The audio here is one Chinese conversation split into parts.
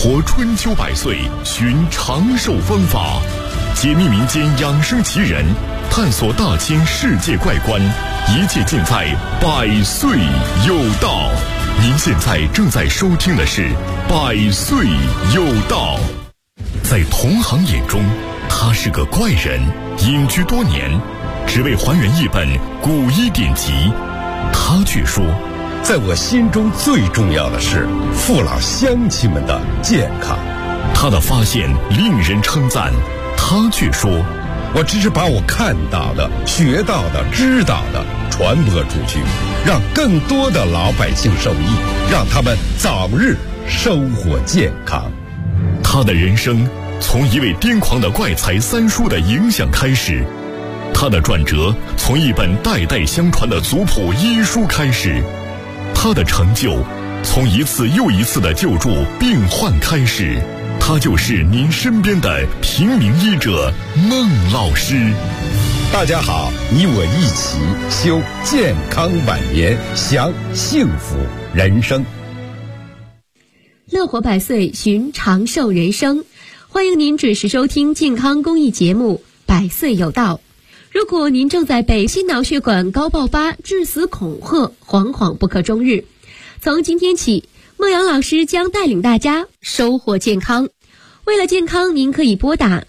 活春秋百岁，寻长寿方法，解密民间养生奇人，探索大千世界怪观，一切尽在百岁有道。您现在正在收听的是百岁有道。在同行眼中，他是个怪人，隐居多年，只为还原一本古医典籍。他却说， 在我心中最重要的是父老乡亲们的健康。 他的发现令人称赞，他却说， 我只是把我看到的、学到的、知道的传播出去，让更多的老百姓受益，让他们早日生活健康。 他的人生从一位癫狂的怪才三叔的影响开始，他的转折从一本代代相传的族谱医书开始，他的成就从一次又一次的救助病患开始。他就是您身边的平民医者孟老师。 大家好，你我一起修健康晚年，享幸福人生。 乐活百岁，寻长寿人生。欢迎您准时收听健康公益节目《百岁有道》。如果您正在被心脑血管高爆发、致死恐吓，惶惶不可终日，从今天起，孟阳老师将带领大家收获健康。为了健康，您可以拨打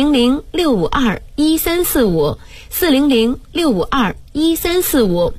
400-652-1345 400-652-1345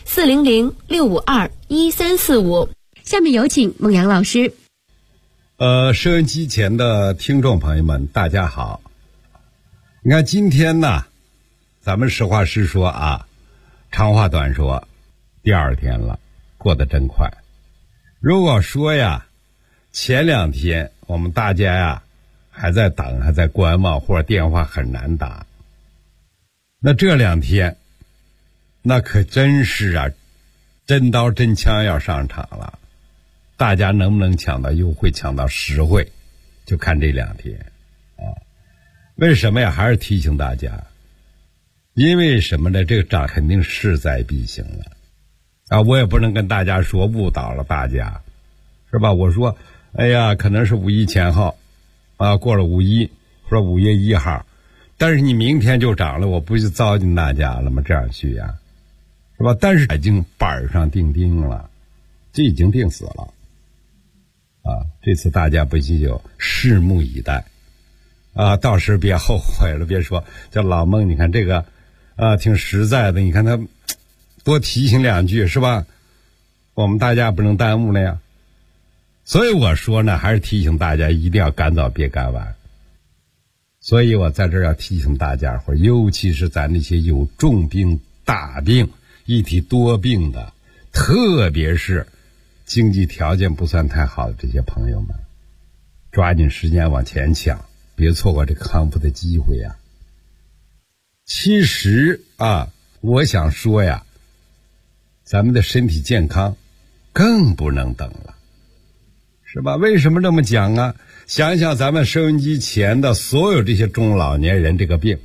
400-652-1345。下面有请孟阳老师。 收音机前的听众朋友们，大家好。你看今天呢，咱们实话实说啊，长话短说，第二天了，过得真快。如果说呀，前两天我们大家呀还在等，还在观望，或者电话很难打，那这两天那可真是啊，真刀真枪要上场了。大家能不能抢到优惠，抢到实惠，就看这两天啊。为什么呀？还是提醒大家，因为什么呢？这个仗肯定势在必行了啊！我也不能跟大家说误导了大家，是吧？我说，哎呀，可能是五一前后啊，过了五一或者5月1号，但是你明天就涨了，我不就糟践大家了吗？这样去呀，是吧？但是已经板上钉钉了，这已经定死了啊！这次大家不信就拭目以待啊！到时别后悔了，别说叫老孟，你看这个啊，挺实在的，你看他多提醒两句，是吧？我们大家不能耽误了呀。所以我说呢，还是提醒大家一定要赶早别赶晚。所以我在这儿要提醒大家伙，尤其是咱那些有重病、大病、一体多病的，特别是经济条件不算太好的这些朋友们，抓紧时间往前抢，别错过这康复的机会呀。其实啊，我想说呀，咱们的身体健康更不能等了，是吧？为什么这么讲啊？想想咱们收音机前的所有这些中老年人，这个病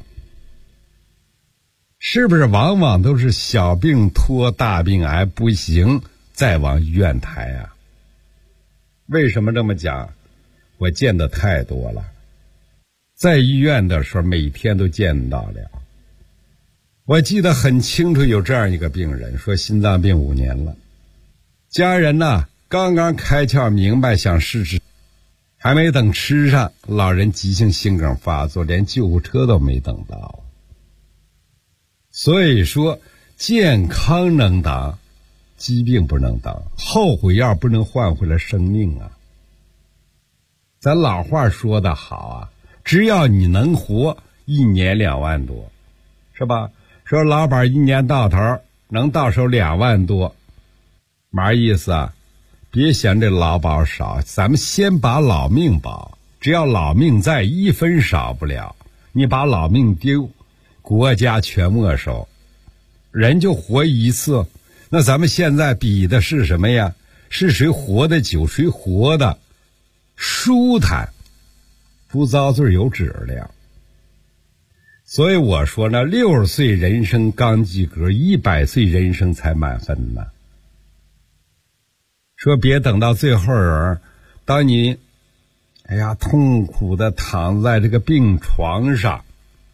是不是往往都是小病拖大病癌不行再往医院抬啊？为什么这么讲？我见的太多了，在医院的时候每天都见到了。我记得很清楚，有这样一个病人说心脏病5年了，家人呢刚刚开窍明白想试试，还没等吃上，老人急性心梗发作，连救护车都没等到。所以说健康能等，疾病不能等，后悔药不能换回来生命啊。咱老话说得好啊，只要你能活，1年2万多，是吧？说老板1年到头能到手2万多，嘛意思啊？别嫌这劳保少，咱们先把老命保，只要老命在，1分少不了。你把老命丢，国家全没收，人就活一次。那咱们现在比的是什么呀？是谁活得久，谁活得舒坦，不遭罪有质量。所以我说呢，60岁人生刚及格，100岁人生才满分呢。说别等到最后人，当你哎呀，痛苦的躺在这个病床上，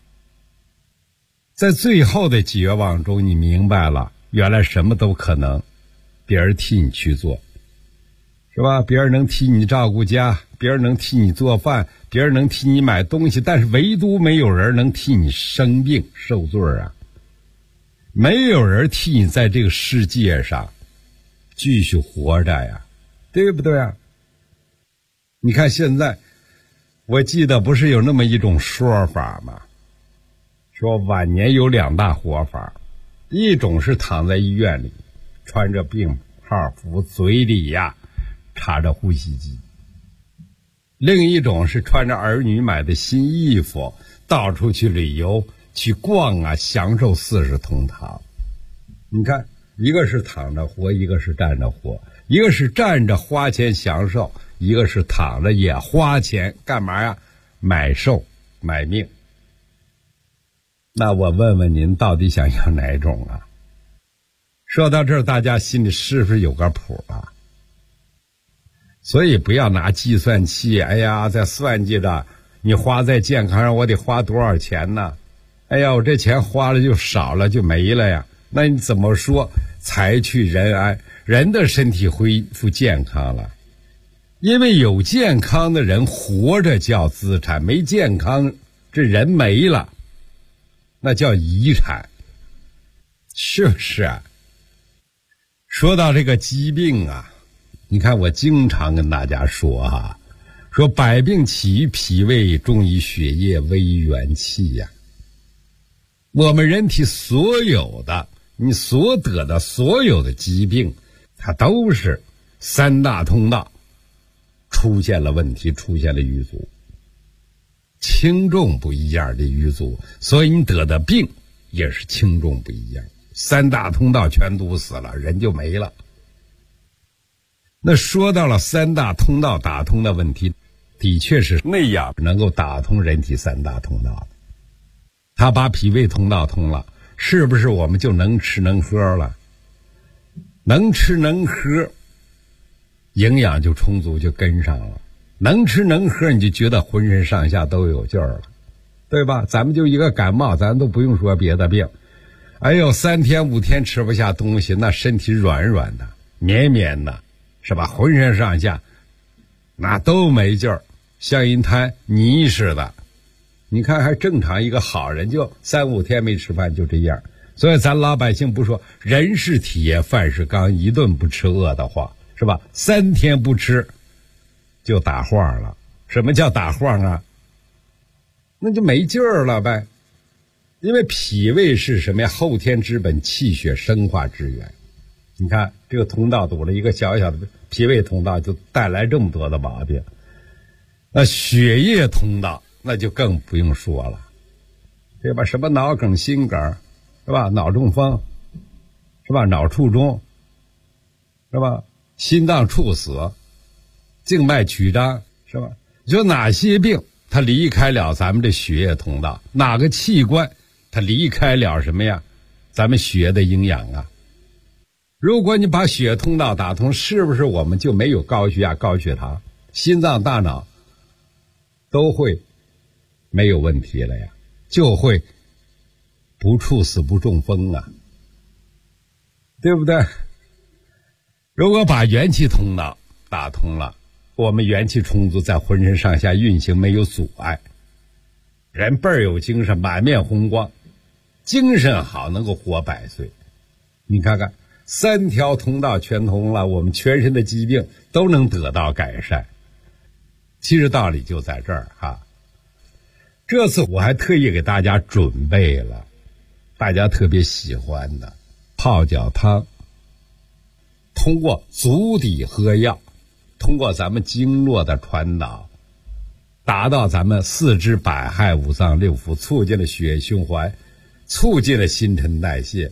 在最后的绝望中，你明白了，原来什么都可能，别人替你去做，是吧？别人能替你照顾家，别人能替你做饭，别人能替你买东西，但是唯独没有人能替你生病受罪啊！没有人替你在这个世界上继续活着呀，对不对啊？你看现在，我记得不是有那么一种说法吗？说晚年有2大活法，一种是躺在医院里，穿着病号服，嘴里呀插着呼吸机；另一种是穿着儿女买的新衣服，到处去旅游，去逛啊，享受40通堂。你看，一个是躺着活，一个是站着活，一个是站着花钱享受，一个是躺着也花钱干嘛呀？买寿买命。那我问问您，到底想要哪种啊？说到这儿，大家心里是不是有个谱啊？所以不要拿计算器，哎呀，在算计着你花在健康上我得花多少钱呢？哎呀，我这钱花了就少了就没了呀。那你怎么说财去人安？人的身体恢复健康了，因为有健康的人活着叫资产，没健康这人没了，那叫遗产，是不是啊？说到这个疾病啊，你看我经常跟大家说啊，说百病起于脾胃，终于血液，微于元气呀。我们人体所有的你所得的所有的疾病，它都是3大通道出现了问题，出现了瘀阻，轻重不一样的瘀阻，所以你得的病也是轻重不一样。3大通道全堵死了，人就没了。那说到了3大通道打通的问题，的确是那样能够打通人体3大通道的。他把脾胃通道通了，是不是我们就能吃能喝了？能吃能喝，营养就充足，就跟上了。能吃能喝，你就觉得浑身上下都有劲儿了，对吧？咱们就一个感冒，咱都不用说别的病，哎呦，3天5天吃不下东西，那身体软软的绵绵的，是吧？浑身上下那都没劲儿，像一滩泥似的。你看还正常一个好人就3、5天没吃饭就这样。所以咱老百姓不说人是铁饭是钢，一顿不吃饿得慌，是吧？3天不吃就打晃了。什么叫打晃啊？那就没劲儿了呗。因为脾胃是什么呀？后天之本，气血生化之源。你看这个通道堵了，一个小小的脾胃通道就带来这么多的毛病。那血液通道那就更不用说了，对吧？什么脑梗、心梗，是吧？脑中风，是吧？脑卒中，是吧？心脏猝死，静脉曲张，是吧？就哪些病它离开了咱们的血液通道，哪个器官它离开了什么呀？咱们血的营养啊。如果你把血通道打通，是不是我们就没有高血压、高血糖，心脏、大脑都会没有问题了呀？就会不猝死不中风啊，对不对？如果把元气通道打通了，我们元气充足，在浑身上下运行没有阻碍，人倍儿有精神，满面红光，精神好，能够活100岁。你看看3条通道全通了，我们全身的疾病都能得到改善。其实道理就在这儿哈。这次我还特意给大家准备了大家特别喜欢的泡脚汤，通过足底喝药，通过咱们经络的传导，达到咱们4肢百骸5脏6腑，促进了血液循环，促进了新陈代谢，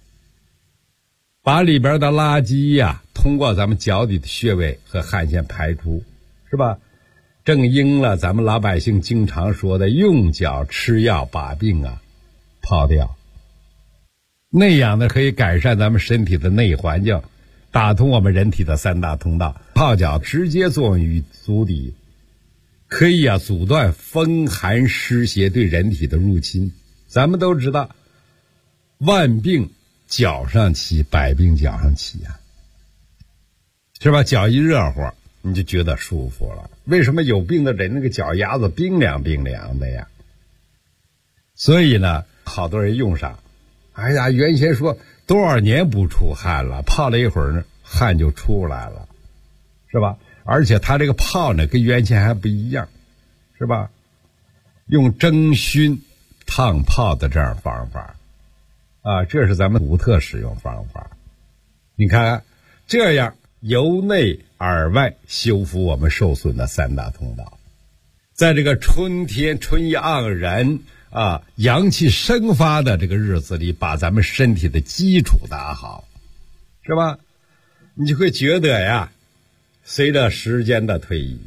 把里边的垃圾呀，通过咱们脚底的穴位和汗腺排出，是吧？正应了咱们老百姓经常说的用脚吃药把病啊泡掉，那样的可以改善咱们身体的内环境，打通我们人体的3大通道。泡脚直接作用于足底， 可以阻断风寒湿邪对人体的入侵。咱们都知道，万病脚上起，百病脚上起呀，是吧？脚一热乎，你就觉得舒服了。为什么有病的人那个脚丫子冰凉冰凉的呀？所以呢，好多人用上，哎呀，原先说多少年不出汗了，泡了一会儿呢，汗就出来了，是吧？而且它这个泡呢，跟原先还不一样，是吧？用蒸熏、烫泡的这样方法，这是咱们独特使用方法。你看，这样由内而外修复我们受损的三大通道，在这个春天春意盎然阳气生发的这个日子里，把咱们身体的基础打好，是吧？你就会觉得呀，随着时间的推移，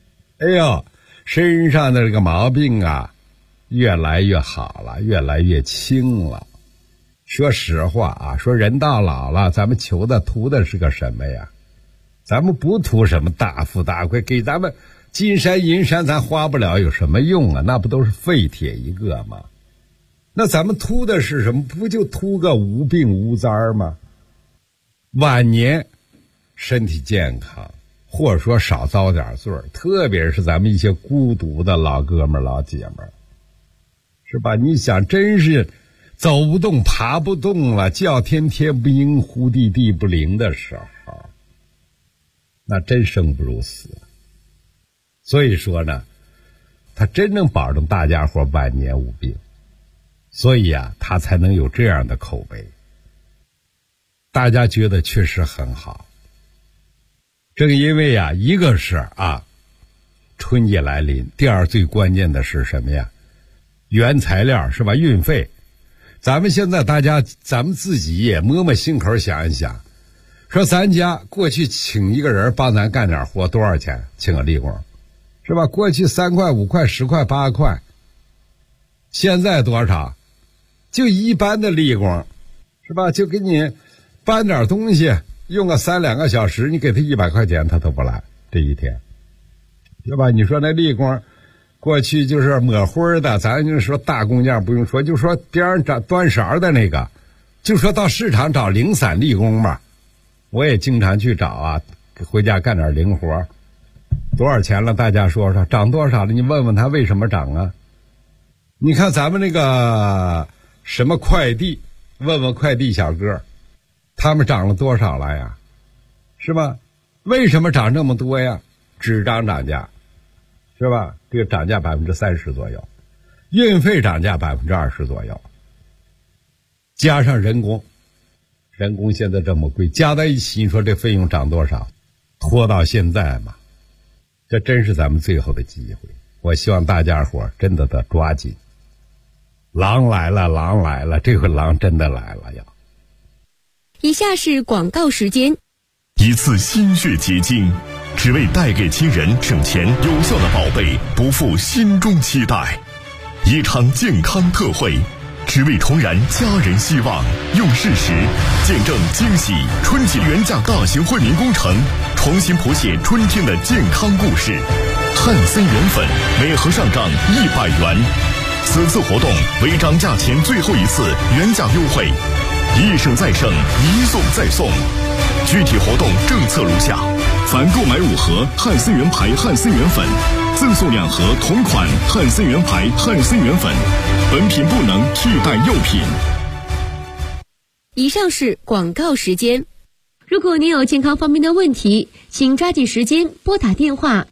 身上的这个毛病越来越好了，越来越轻了。说实话说人到老了，咱们求的图的是个什么呀？咱们不图什么大富大贵，给咱们金山银山咱花不了，有什么用啊？那不都是废铁一个吗？那咱们图的是什么？不就图个无病无灾吗？晚年身体健康，或者说少遭点罪，特别是咱们一些孤独的老哥们老姐们，是吧？你想，真是走不动爬不动了，叫天天不应，呼地地不灵的时候，那真生不如死。所以说呢，他真正保证大家伙晚年无病，所以他才能有这样的口碑，大家觉得确实很好。正因为一个是春节来临，第二最关键的是什么呀？原材料，是吧？运费。咱们现在咱们自己也摸摸心口想一想，说咱家过去请一个人帮咱干点活多少钱？请个力工，是吧？过去3块5块10块8块，现在多少？就一般的力工，是吧？就给你搬点东西，用个3-2个小时，你给他100块钱他都不来，这一天，对吧？你说那力工过去就是抹灰的，咱就说大工匠不用说，就说边上端勺的那个，就说到市场找零散力工嘛，我也经常去找回家干点零活。多少钱了？大家说说，涨多少了？你问问他为什么涨啊？你看咱们那个什么快递，问问快递小哥，他们涨了多少了呀？是吧？为什么涨这么多呀？纸张涨价，是吧？这个涨价30%左右，运费涨价20%左右，加上人工现在这么贵，加在一起，你说这费用涨多少？拖到现在嘛，这真是咱们最后的机会。我希望大家伙真的得抓紧。狼来了，狼来了，这回狼真的来了呀！ 以下是广告时间。 一次心血结晶，只为带给亲人省钱有效的宝贝，不负心中期待。一场健康特惠，只为重燃家人希望，用事实见证惊喜春节原价大型惠民工程，重新谱写春天的健康故事。汉森元粉每盒上涨100元，此次活动为涨价前最后一次原价优惠，一省再省，一送再送。具体活动政策如下：凡购买5盒汉森元牌汉森元粉，赠送2盒同款汉森元牌汉森元粉，本品不能替代药品。 以上是广告时间。如果您有健康方面的问题，请抓紧时间拨打电话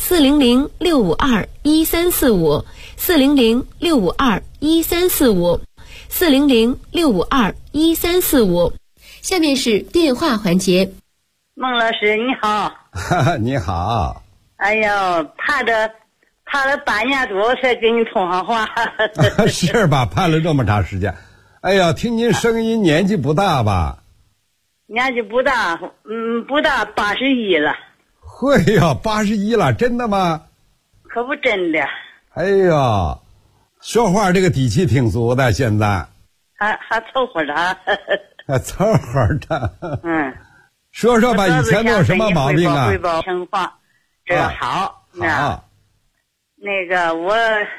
400-652-1345 400-652-1345 400-652-1345。下面是电话环节。 孟老师你好。 你好。 哎呦，盼了半年多才跟你通上话。 是吧？盼了这么长时间。哎呀，听您声音年纪不大吧？ 年纪不大，不大，81了。 会呀，81了，真的吗？ 可不真的。 哎呀，说话这个底气挺足的，现在。 还凑合着。 还凑合着。说说吧， 以前都有什么毛病啊？ 汇报情况，这个好。 好。 我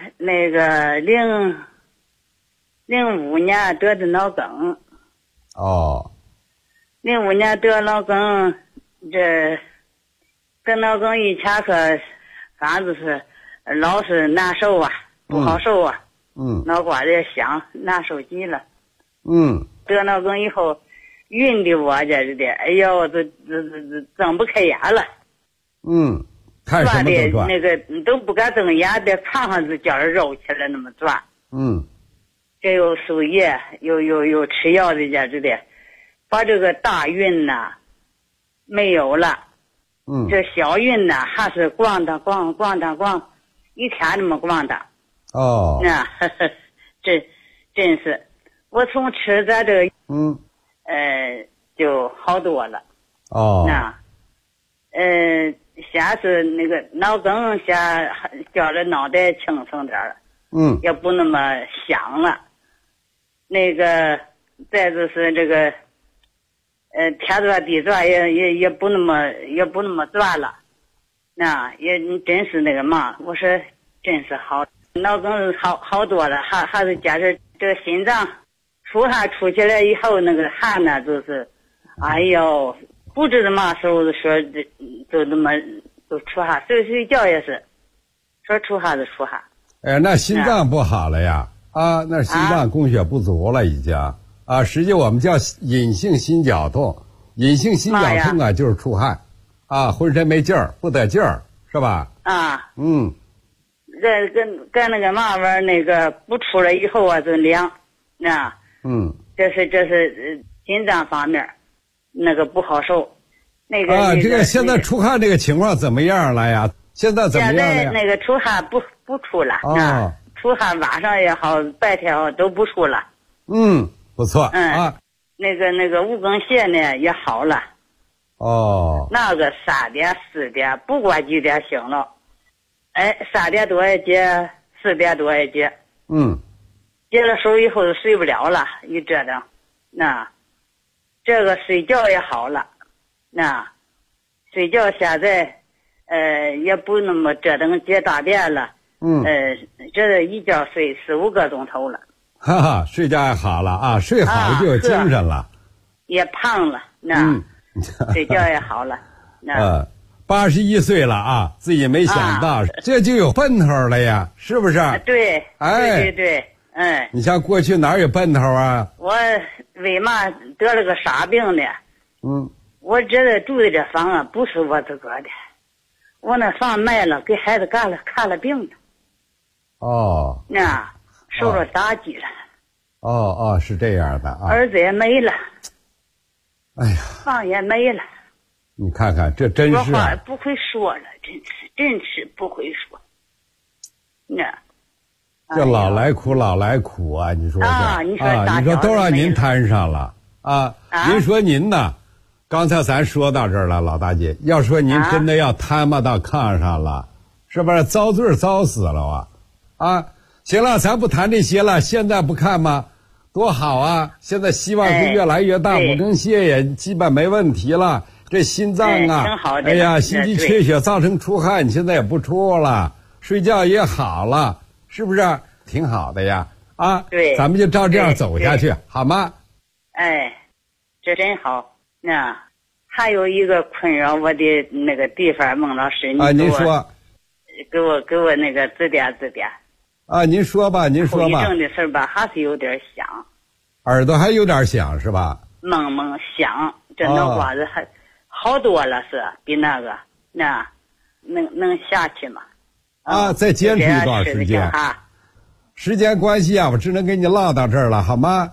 05年得的脑梗。 哦。 05年得脑梗，这得脑梗以前可反正是老是难受啊，不好受啊。脑瓜子响，难受极了。得脑梗以后，晕的我这是的，哎呀，我都睁不开眼了。 看什么都转。 都不敢睁眼，在床上就叫人揉起来那么转。这有输液，有吃药的这是的，把这个大晕呐没有了。这小晕呐还是咣当，一天那么咣当。这真是，我从吃咱这个就好多了。先是那个脑梗，先觉着脑袋轻松点了，也不那么响了。再就是这个天转地转也不那么转了，也真是那个嘛，我说真是好，脑梗好多了，还是加上这个心脏出汗出起来以后，那个汗呢就是，哎呦，不知道嘛时候说就那么就出汗，睡觉也是，说出汗就出汗。 那心脏不好了呀？那心脏供血不足了已经。实际我们叫隐性心绞痛，隐性心绞痛就是出汗，浑身没劲儿，不得劲儿，是吧？ 跟那个嘛玩意儿，不出来以后就凉，这是心脏方面不好受。 这个现在出汗这个情况怎么样了呀？现在怎么样了呀？ 现在出汗不出了，出汗晚上也好，白天也好都不出了。 不错。 那个无梗泻呢也好了。那个3点4点，不管几点醒了，3点多一接，4点多一接。接了手以后就睡不了了，一折腾，这个睡觉也好了，睡觉现在也不那么折腾接大便了。这一觉睡4、5个钟头了。 睡觉也好了睡好了就有精神了。 也胖了，睡觉也好了。 81岁了自己没想到，这就有奔头了呀，是不是？ 对。对。 你像过去哪有奔头啊？ 我为嘛得了个啥病呢？我这住的这房不是我自个的，我那房卖了，给孩子看了病了。受了打击了。 是这样的儿子也没了。 哎呀， 房也没了。 你看看，这真是说话不会说了，真是不会说。 这老来苦啊！你说你说都让您摊上了您说您呢？刚才咱说到这儿了，老大姐，要说您真的要摊嘛到炕上了，是不是遭罪遭死了行了，咱不谈这些了，现在不看吗？多好啊！现在希望是越来越大，无梗泻也基本没问题了。这心脏哎呀，心肌缺血造成出汗，你现在也不出了，睡觉也好了，是不是？挺好的呀对， 咱们就照这样走下去，好吗？ 这真好。还有一个困扰我的那个地方，孟老师， 您说， 给我指点。 您说吧。后遗症的事吧，还是有点响， 耳朵还有点响是吧？ 蒙响，这脑瓜子还好多了，是比那个能下去吗？ 再坚持一段时间。时间关系我只能给你唠到这儿了，好吗？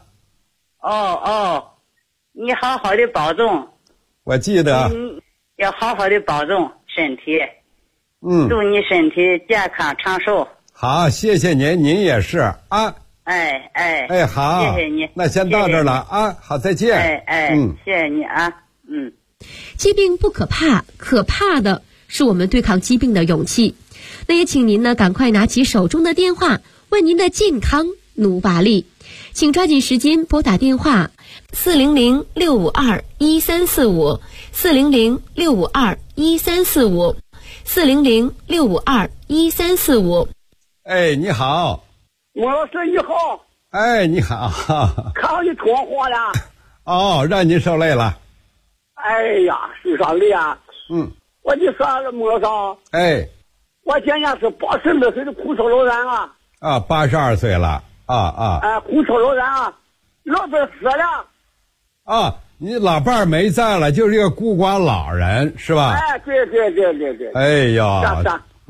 你好好的保重。 我记得。 要好好的保重身体。祝你身体健康长寿。 好，谢谢您，您也是好， 谢谢你。 那先到这儿了好，再见。 谢谢你疾病不可怕，可怕的是我们对抗疾病的勇气。那也请您呢赶快拿起手中的电话，为您的健康努把力。请抓紧时间拨打电话400-652-1345，400-652-1345。 400-652-1345。 哎，你好， 孟老师你好。 哎，你好。 看到你通话了。 哦，让您受累了。 哎呀，受啥累啊？我就说孟老师。 哎， 我今年是82岁的空巢老人啊。 啊，82岁了。 空巢老人啊，老伴死了。 啊，你老伴儿没在了，就是一个孤寡老人是吧？ 哎，对。 哎呦。 是。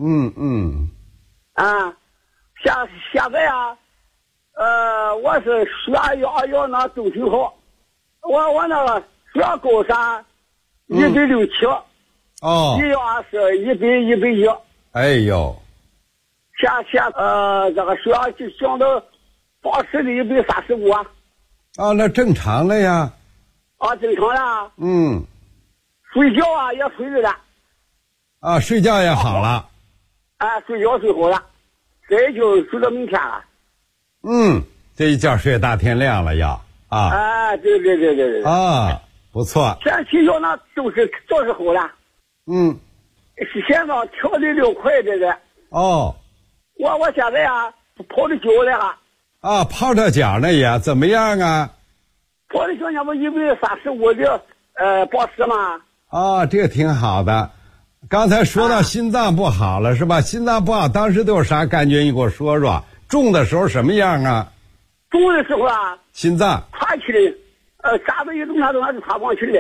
现在啊，我是血压那都挺好，我那个血压高山167，血压是100。 哎呦。 这个血压就降到80的135啊。 那正常了呀。 正常了。睡觉啊也睡着了。 睡觉也好了。 睡觉睡好了，这就睡到明天了。 这一觉睡大天亮了要啊。 对。 不错。 天气要那都是好了。现在调的6块的。我现在啊泡的脚了哈。 泡着脚呢也怎么样啊？ 泡的脚那不135的80吗？ 这个挺好的。刚才说到心脏不好了是吧？心脏不好当时都有啥感觉？你给我说说。重的时候什么样啊？ 重的时候啊， 心脏岔气的，啥子一动它就岔不上去的。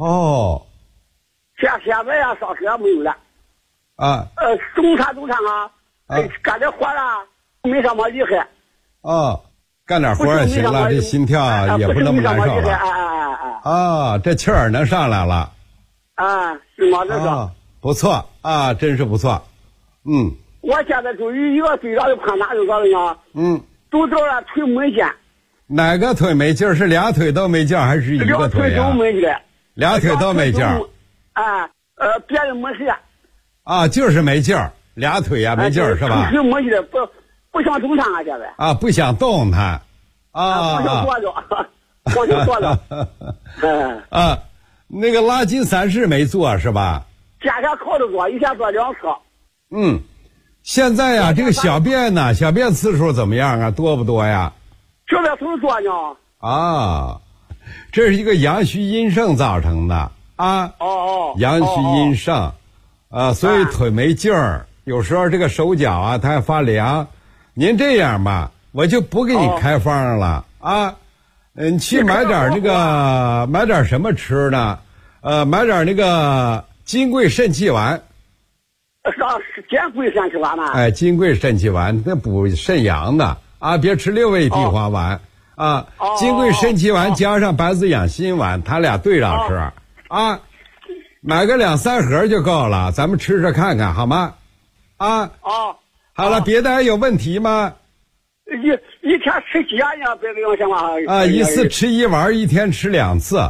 现在啊上车没有了。中餐啊，干点活啊，没什么厉害。干点活也行了，这心跳也不那么难受了。 这气儿能上来了。 是吗？这个不错啊，真是不错。 我现在就一个最大的困难就是啥呢？都到了腿没劲。 哪个腿没劲儿？是俩腿都没劲儿，还是一个腿啊？ 俩腿都没劲儿。 俩腿都没劲儿。 别的没事。 就是没劲儿，俩腿呀没劲儿是吧？ 腿没劲儿，不想动弹啊，现在。 不想动弹。 不想坐着，不想坐着。 那个拉筋3式没做是吧？ 天天靠着做，一天做2次。 现在呀，这个小便呢，小便次数怎么样啊？多不多呀？ 小便次数多呢。 这是一个阳虚阴盛造成的阳虚阴盛，所以腿没劲儿，有时候这个手脚啊它还发凉。您这样吧，我就不给你开方了你去买点那个买点什么吃呢？买点那个金匮肾气丸。 金匮肾气丸吗？ 金匮肾气丸那补肾阳的别吃6味地黄丸金匮肾气丸加上白子养心丸，他俩对着吃买个2-3盒就够了，咱们吃看看好吗？好了，别的还有问题吗？ 一天吃几样呀？别的用什么一次吃1丸，一天吃2次。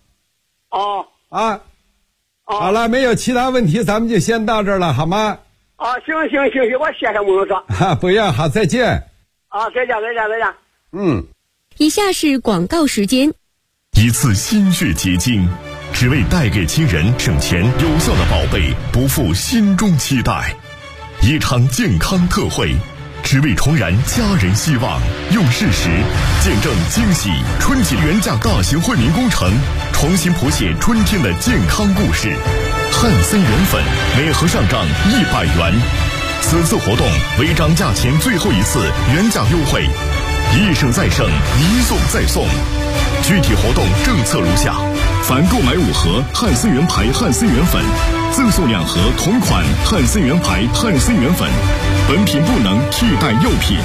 好了，没有其他问题，咱们就先到这儿了，好吗？ 行，我谢谢孟老师。 不要，好，再见。 再见。 以下是广告时间。 一次心血结晶，只为带给亲人省钱有效的宝贝，不负心中期待。一场健康特惠，只为重燃家人希望，用事实见证惊喜。春季原价大型惠民工程，重新谱写春天的健康故事。汉森元粉每盒上涨100元，此次活动为涨价前最后一次原价优惠，一胜再胜，一送再送。具体活动政策如下：凡购买5盒汉森元牌汉森元粉，赠送2盒同款汉森元牌汉森元粉，本品不能替代药品。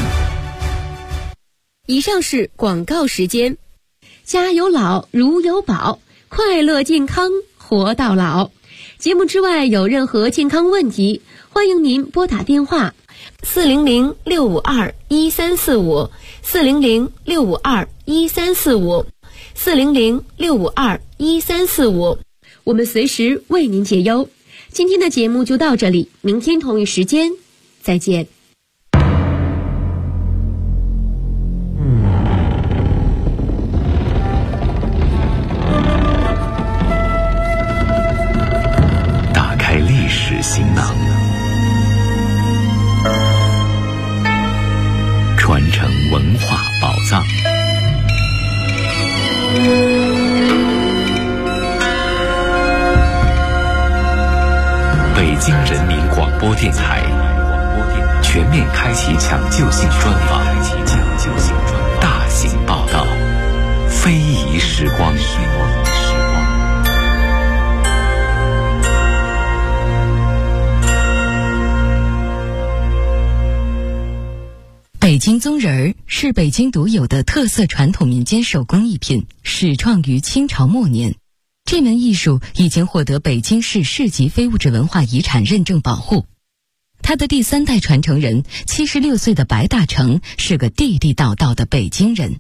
以上是广告时间。家有老，如有宝，快乐健康活到老。节目之外有任何健康问题，欢迎您拨打电话400-652-1345 400-652-1345 400-652-1345，我们随时为您解忧。今天的节目就到这里，明天同一时间再见。 打开历史行囊， 播电台全面开启抢救性专访，大型报道，非遗时光。 北京宗人儿是北京独有的特色传统民间手工艺品，始创于清朝末年。这门艺术已经获得北京市市级非物质文化遗产认证保护。他的第3代传承人76岁的白大成是个地地道道的北京人。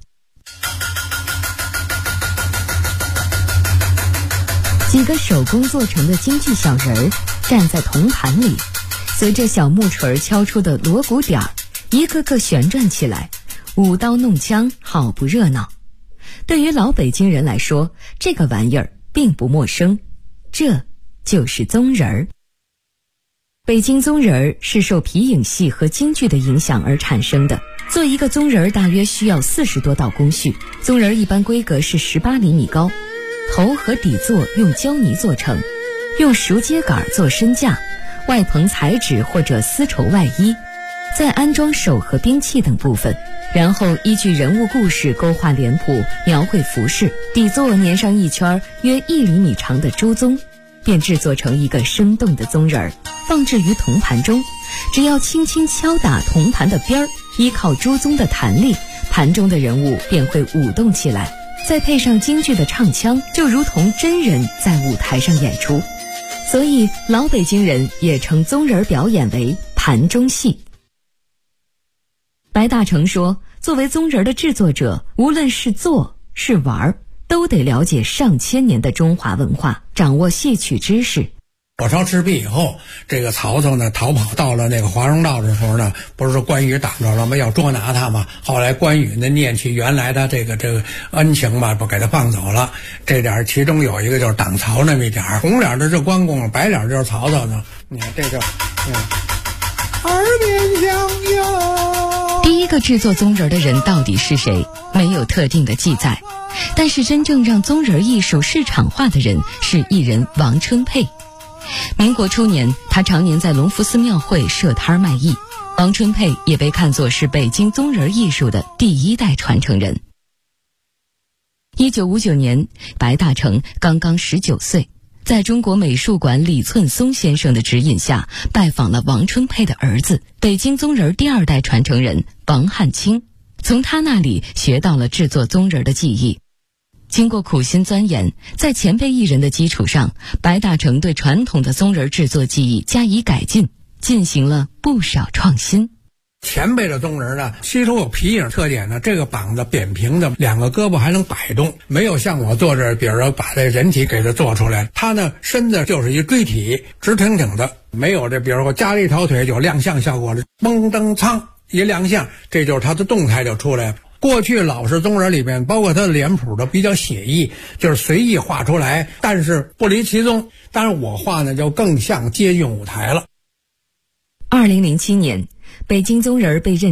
几个手工做成的京剧小人儿站在铜盘里，随着小木锤敲出的锣鼓点儿，一个个旋转起来，舞刀弄枪，好不热闹。对于老北京人来说，这个玩意儿并不陌生，这就是宗人儿。北京宗人儿是受皮影戏和京剧的影响而产生的。做一个宗人儿大约需要40多道工序，宗人儿一般规格是18厘米高，头和底座用胶泥做成，用熟秸秆做身架，外棚彩纸或者丝绸外衣，再安装手和兵器等部分，然后依据人物故事勾画脸谱，描绘服饰，底座粘上一圈约1厘米长的朱宗，便制作成一个生动的宗人儿，放置于铜盘中。只要轻轻敲打铜盘的边儿，依靠朱宗的弹力，盘中的人物便会舞动起来，再配上京剧的唱腔，就如同真人在舞台上演出。所以老北京人也称宗人表演为盘中戏。白大成说，作为宗人的制作者，无论是做是玩，都得了解上千年的中华文化，掌握戏曲知识。 火烧赤壁以后，这个曹操呢逃跑到了那个华容道的时候呢，不是说关羽挡着了吗？要捉拿他嘛。后来关羽呢念起原来的这个恩情吧，不给他放走了。这点其中有一个就是挡曹那么一点，红脸的是关公，白脸就是曹操呢。你看这就，耳边响哟。 第一个制作宗人的人到底是谁？没有特定的记载。但是真正让宗人艺术市场化的人是艺人王春佩。民国初年，他常年在隆福寺庙会设摊卖艺。王春佩也被看作是北京宗人艺术的第1代传承人。1959年，白大成刚刚19岁，在中国美术馆李寸松先生的指引下，拜访了王春佩的儿子，北京宗人第2代传承人王汉卿，从他那里学到了制作宗人的技艺。经过苦心钻研，在前辈艺人的基础上，白大成对传统的宗人制作技艺加以改进，进行了不少创新。 前辈的宗人呢，其中有皮影特点呢，这个膀子扁平的，2个胳膊还能摆动，没有像我坐这儿，比如说把这人体给它做出来，他呢身子就是一锥体，直挺挺的，没有这比如说加了一条腿就亮相效果了，嘣噔噌一亮相，这就是他的动态就出来了。过去老式宗人里面，包括他的脸谱都比较写意，就是随意画出来，但是不离其宗。但是我画呢，就更像接近舞台了。 2007年，北京宗人被认